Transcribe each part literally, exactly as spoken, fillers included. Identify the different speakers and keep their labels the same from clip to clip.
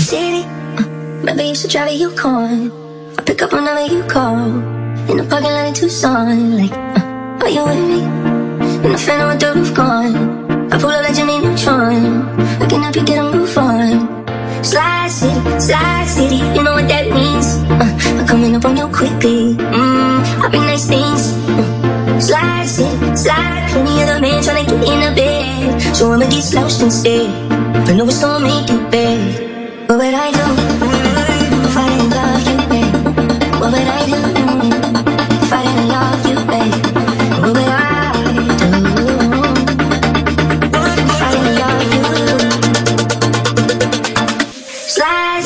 Speaker 1: city. Uh, maybe you should drive a Yukon. I pick up whenever you call. In the parking lot in Tucson. Like, uh, are you with me? In the phantom with the roof gone. I pull up like Jimmy Neutron. I can help you get a move on. Slide City, Slide City, you know what that means. uh, I'm coming up on you quickly. Mmm, I bring nice things. uh, Slide City, slide. Plenty of the men tryna get in the bed. So I'ma de-slouched instead. I know it's gonna make you bad. What would I do if I didn't love you, babe? What would I do if I didn't love you, babe? What would I do if I didn't love you? Slide.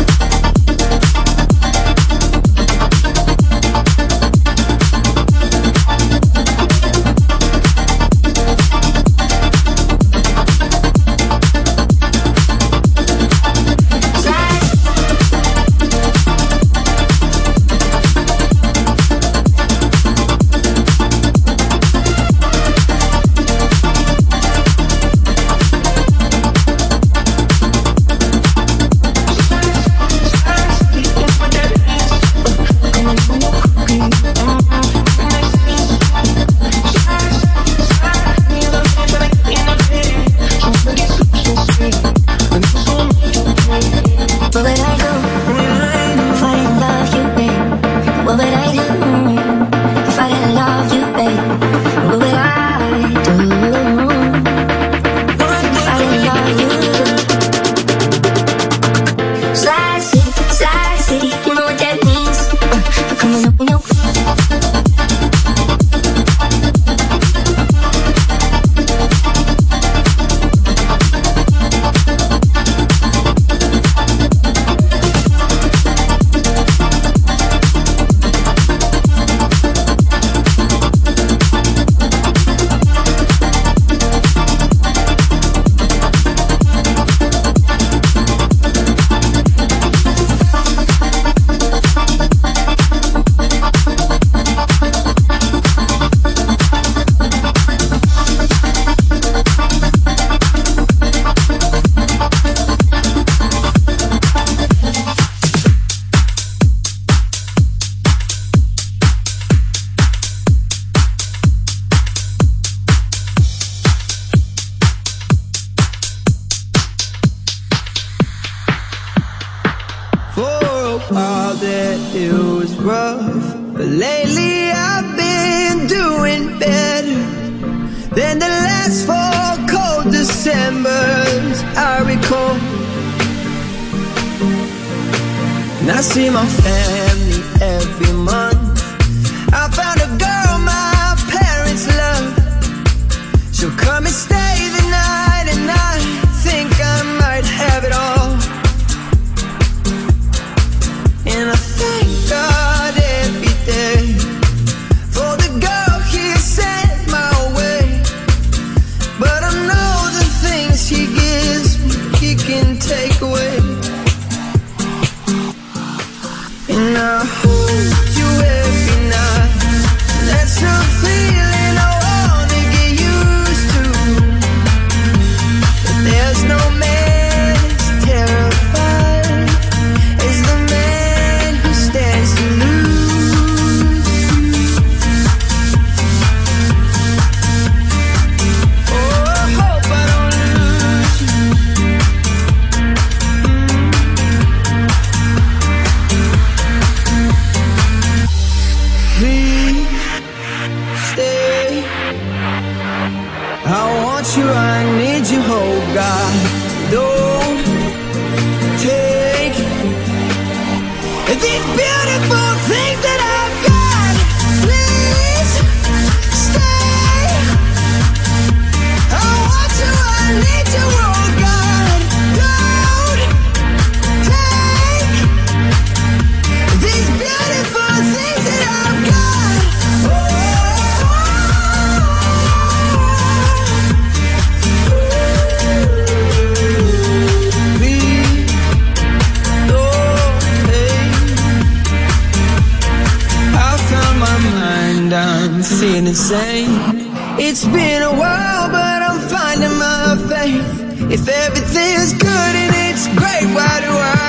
Speaker 2: It's been a while, but I'm finding my faith. If everything's good and it's great, why do I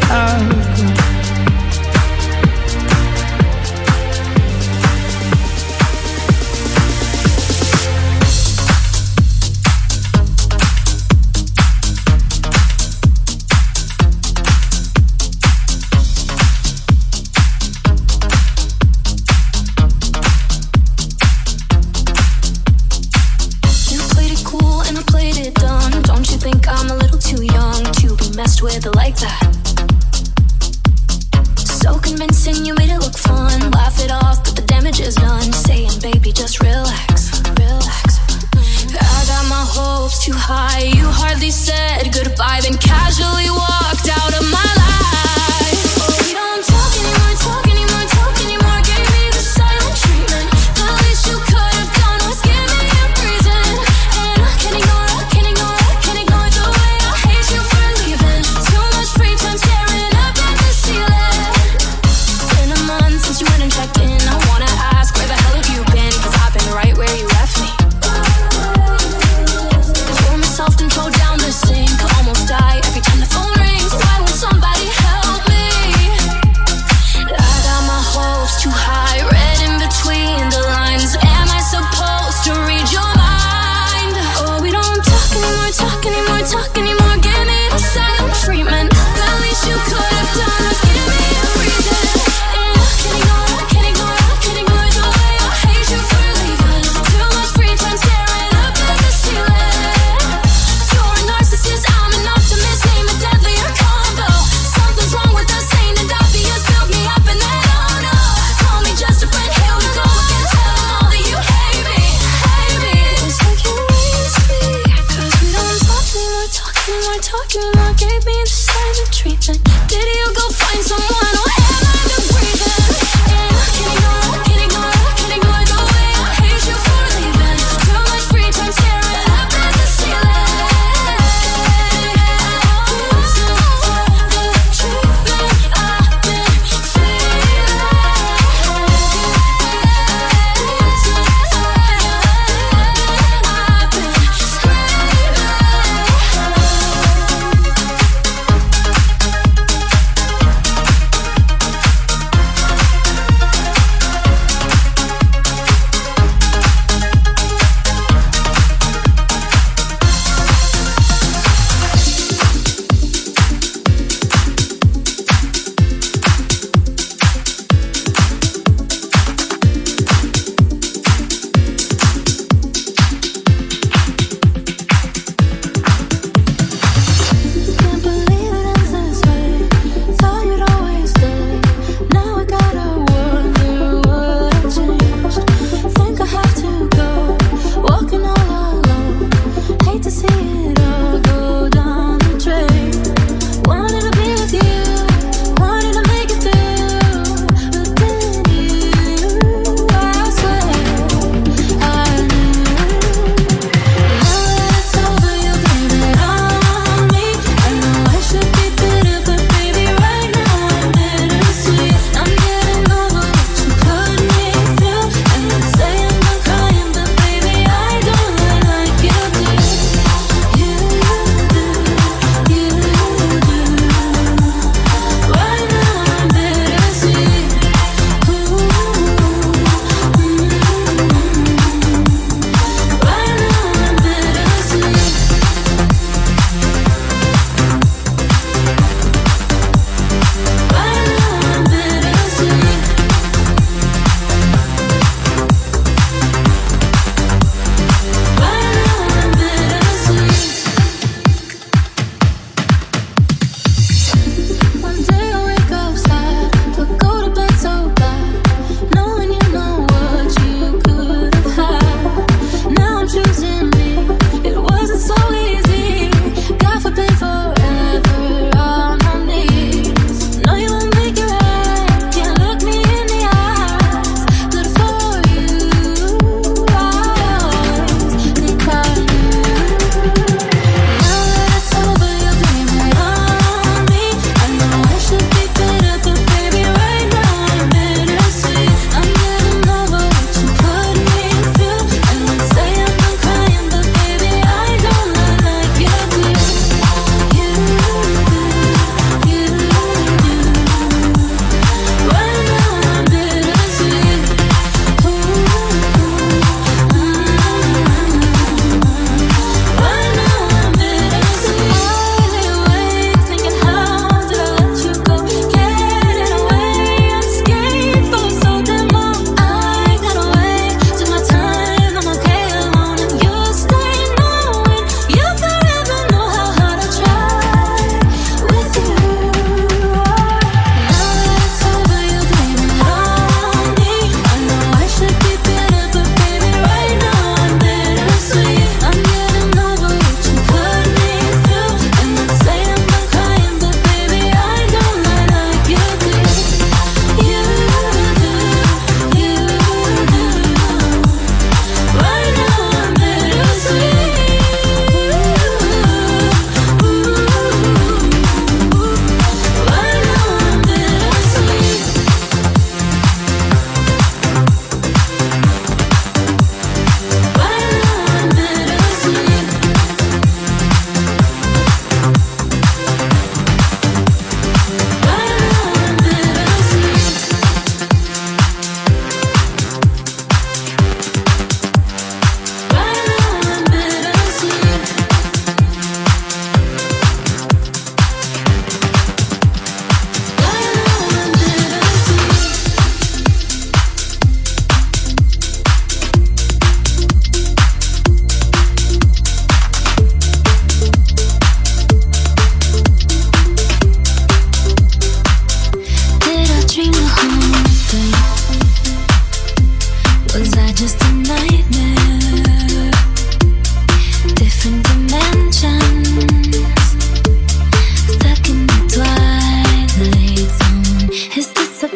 Speaker 1: Self-control down the sink, almost die every time the phone rings. Why won't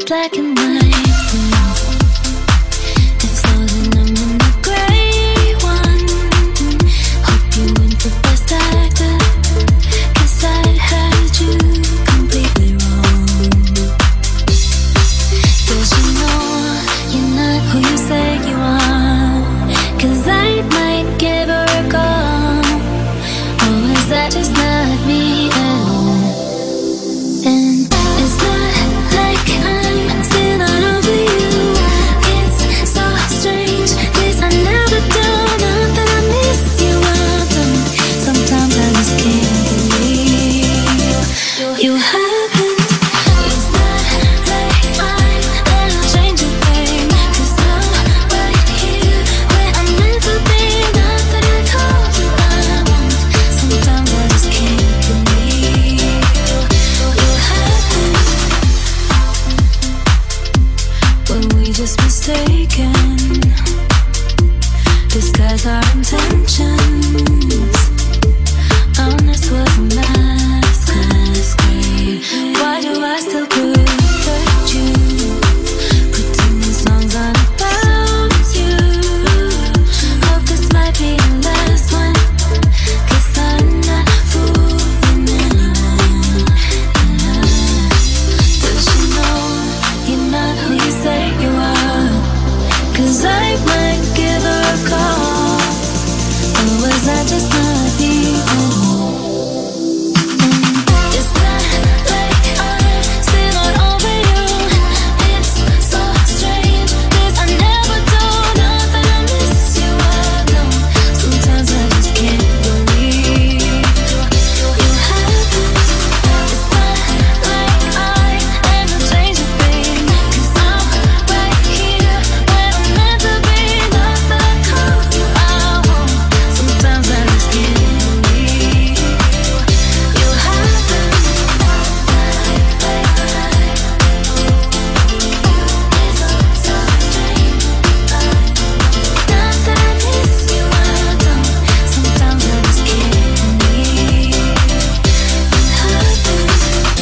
Speaker 1: black and white. It's frozen, I'm in the gray one. Hope you win for best actor, 'cause I had you completely wrong. 'Cause you know you're not who you say you are. 'Cause I might give her a call. Or is that just not me at all? And it's not like I'm still not over you. It's so strange, 'cause I never do. Not that I miss you, I don't. Sometimes I just can't believe you happened. It's not like I'm gonna change a thing, 'cause I'm right here where I'm meant to be. Not that I told you I won't. Sometimes I just can't believe you happened. Were we just mistaken? Disguise our intentions. Honest was a masquerade. Why do I still protect you? Pretending songs aren't about you. Hope this might be the last one, 'cause I'm not fooling anyone. Does you know you're not who you say you are? 'Cause I might give her a call. Or was I just not me? It's not like I'm still not over you. It's so strange, 'cause I never do. Not that I miss you, I don't. Sometimes I just can't believe you happened. It's not like I am a change of thing, 'cause I'm right here where I'm meant to be. Not that I told you I won't. Sometimes I just can't believe you happened. It's so strange. Not that I miss you, I don't. Sometimes I just can't believe you happened.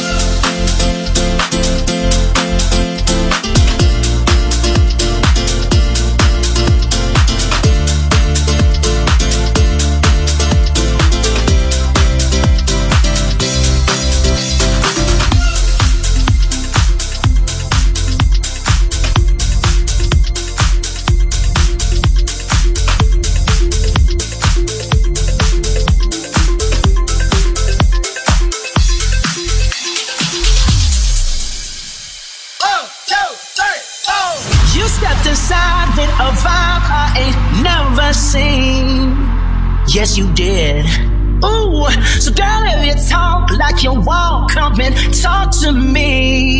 Speaker 2: You stepped inside with a vibe I ain't never seen. Yes, you did. Ooh, so girl, if you talk like you won't, come and talk to me.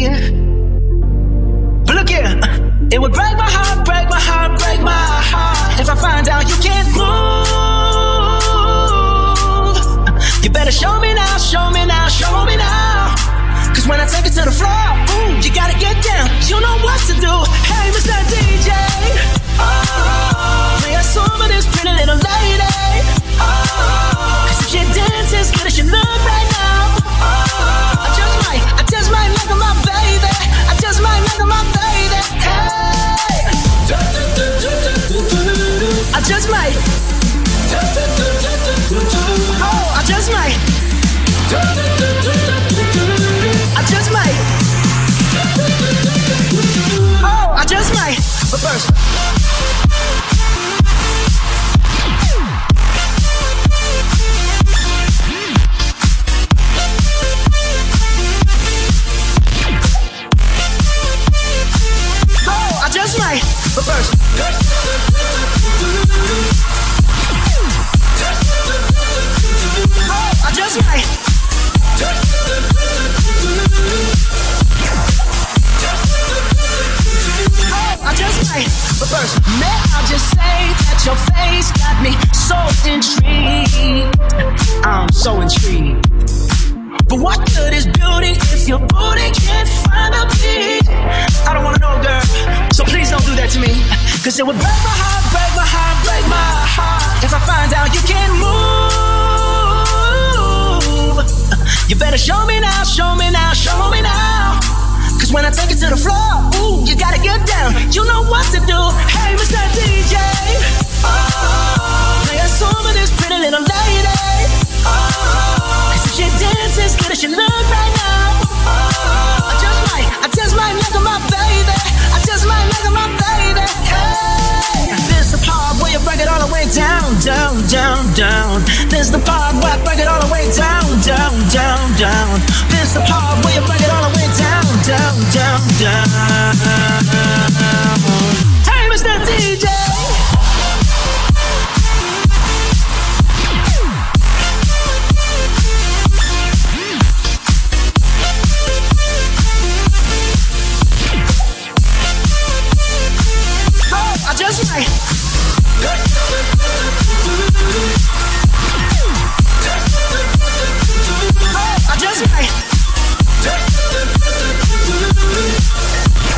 Speaker 2: But look here, it would break my heart, break my heart, break my heart if I find out you can't move. You better show me now, show me now, show me now. 'Cause when I take it to the floor, ooh, you gotta get down. You know what to do. Hey, Mister D J, oh, play a song for this pretty little lady. Oh, 'cause if she dances good as she look right now, oh, I just might, I just might look at my baby. I just might look at my baby. Hey, I just might. Oh, I just might. I just might. Oh, I just might. But first, oh, I just might. But first, oh, I just might. I just might, but first, may I just say that your face got me so intrigued. I'm so intrigued. But what good is beauty if your booty can't find a beat? I don't wanna know, girl, so please don't do that to me. 'Cause it would break my heart, break my heart, break my heart if I find out you can't move. You better show me now, show me now, show me now. 'Cause when I take it to the floor, down. Hey, Mister D J. I just might. I just might.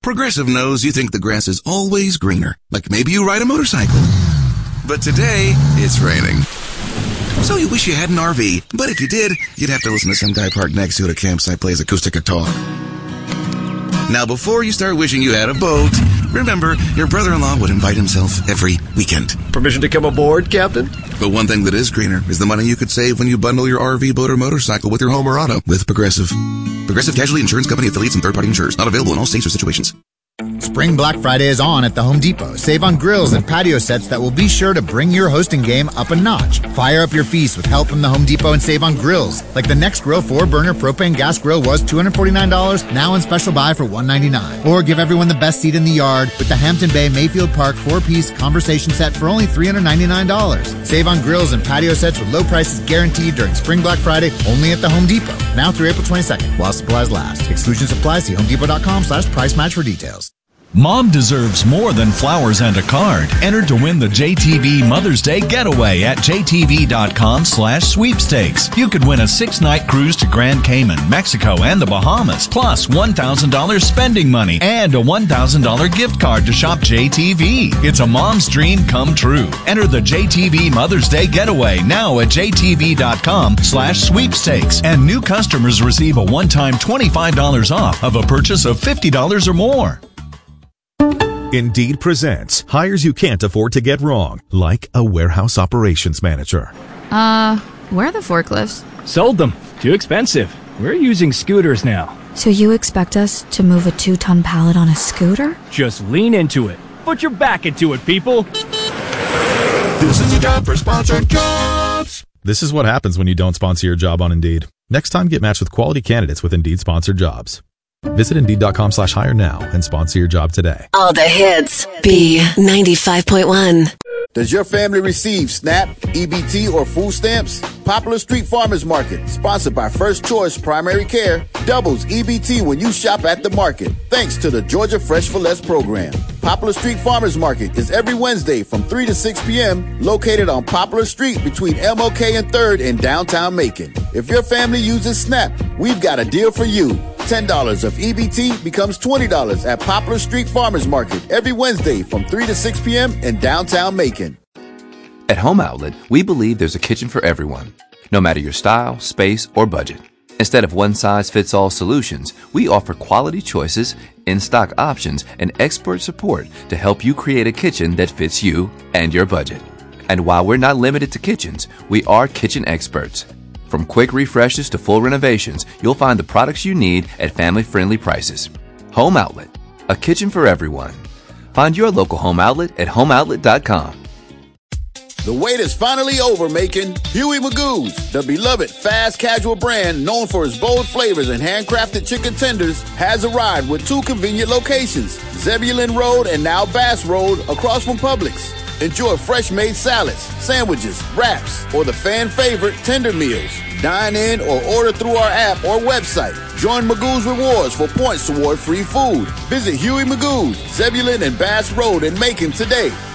Speaker 3: Progressive knows you think the grass is always greener, like maybe you ride a motorcycle. But today, it's raining. So you wish you had an R V, but if you did, you'd have to listen to some guy parked next to you at a campsite plays acoustic guitar. Now, before you start wishing you had a boat, remember, your brother-in-law would invite himself every weekend.
Speaker 4: Permission to come aboard, Captain?
Speaker 3: But one thing that is greener is the money you could save when you bundle your R V, boat, or motorcycle with your home or auto with Progressive. Progressive Casualty Insurance Company affiliates and third-party insurers. Not available in all states or situations.
Speaker 5: Spring Black Friday is on at the Home Depot. Save on grills and patio sets that will be sure to bring your hosting game up a notch. Fire up your feast with help from the Home Depot and save on grills. Like the Next Grill four-burner propane gas grill was two hundred forty-nine dollars, now on special buy for one hundred ninety-nine dollars. Or give everyone the best seat in the yard with the Hampton Bay Mayfield Park four-piece conversation set for only three hundred ninety-nine dollars. Save on grills and patio sets with low prices guaranteed during Spring Black Friday only at the Home Depot. Now through April twenty-second, while supplies last. Exclusions apply. See homedepot.com slash price match for details.
Speaker 6: Mom deserves more than flowers and a card. Enter to win the J T V Mother's Day Getaway at jtv.com slash sweepstakes. You could win a six-night cruise to Grand Cayman, Mexico, and the Bahamas, plus one thousand dollars spending money and a one thousand dollars gift card to shop J T V. It's a mom's dream come true. Enter the J T V Mother's Day Getaway now at jtv.com slash sweepstakes. And new customers receive a one-time twenty-five dollars off of a purchase of fifty dollars or more.
Speaker 7: Indeed presents hires you can't afford to get wrong, like a warehouse operations manager.
Speaker 8: Uh, where are the forklifts?
Speaker 9: Sold them. Too expensive. We're using scooters now.
Speaker 8: So you expect us to move a two-ton pallet on a scooter?
Speaker 9: Just lean into it. Put your back into it, people.
Speaker 7: This is a job for sponsored jobs. This is what happens when you don't sponsor your job on Indeed. Next time, get matched with quality candidates with Indeed sponsored jobs. Visit Indeed.com slash hire now and sponsor your job today.
Speaker 10: All the hits. B ninety-five point one.
Speaker 11: Does your family receive SNAP, E B T, or food stamps? Popular Street Farmers Market, sponsored by First Choice Primary Care, doubles E B T when you shop at the market, thanks to the Georgia Fresh for Less program. Popular Street Farmers Market is every Wednesday from three to six p.m., located on Popular Street between M L K and third in downtown Macon. If your family uses SNAP, we've got a deal for you. ten dollars of E B T becomes twenty dollars at Poplar Street Farmers Market every Wednesday from three to six p.m. in downtown Macon.
Speaker 12: At Home Outlet, we believe there's a kitchen for everyone, no matter your style, space, or budget. Instead of one-size-fits-all solutions, we offer quality choices, in-stock options, and expert support to help you create a kitchen that fits you and your budget. And while we're not limited to kitchens, we are kitchen experts. From quick refreshes to full renovations, you'll find the products you need at family-friendly prices. Home Outlet, a kitchen for everyone. Find your local Home Outlet at home outlet dot com.
Speaker 11: The wait is finally over, Macon. Huey Magoo's, the beloved fast casual brand known for its bold flavors and handcrafted chicken tenders, has arrived with two convenient locations, Zebulon Road and now Bass Road, across from Publix. Enjoy fresh-made salads, sandwiches, wraps, or the fan favorite tender meals. Dine in or order through our app or website. Join Magoo's Rewards for points toward free food. Visit Huey Magoo's, Zebulon and Bass Road in Macon today.